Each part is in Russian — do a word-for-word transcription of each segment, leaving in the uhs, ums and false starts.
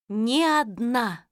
Не одна.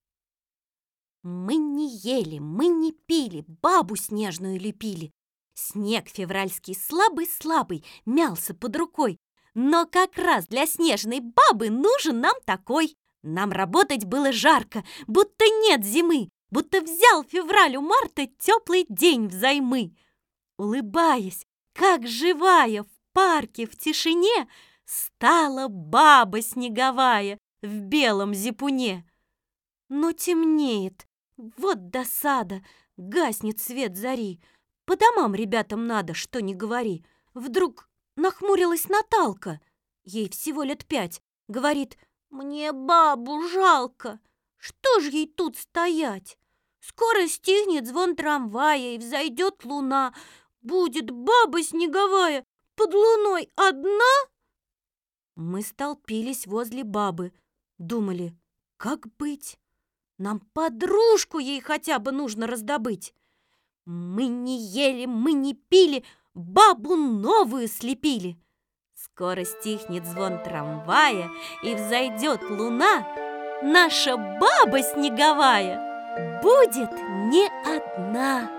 Мы не ели, мы не пили, бабу снежную лепили. Снег февральский слабый-слабый мялся под рукой. Но как раз для снежной бабы нужен нам такой. Нам работать было жарко, будто нет зимы, будто взял февраль у марта теплый день взаймы. Улыбаясь, как живая, в парке в тишине стала баба снеговая в белом зипуне. Но темнеет, вот досада, гаснет свет зари. По домам ребятам надо, что ни говори. Вдруг нахмурилась Наталка, ей всего лет пять, говорит: «Мне бабу жалко, что ж ей тут стоять? Скоро стихнет звон трамвая и взойдет луна. Будет баба снеговая под луной одна?» Мы столпились возле бабы, думали, как быть? Нам подружку ей хотя бы нужно раздобыть. Мы не ели, мы не пили, бабу новую слепили. Скоро стихнет звон трамвая и взойдет луна. Наша баба снеговая будет не одна.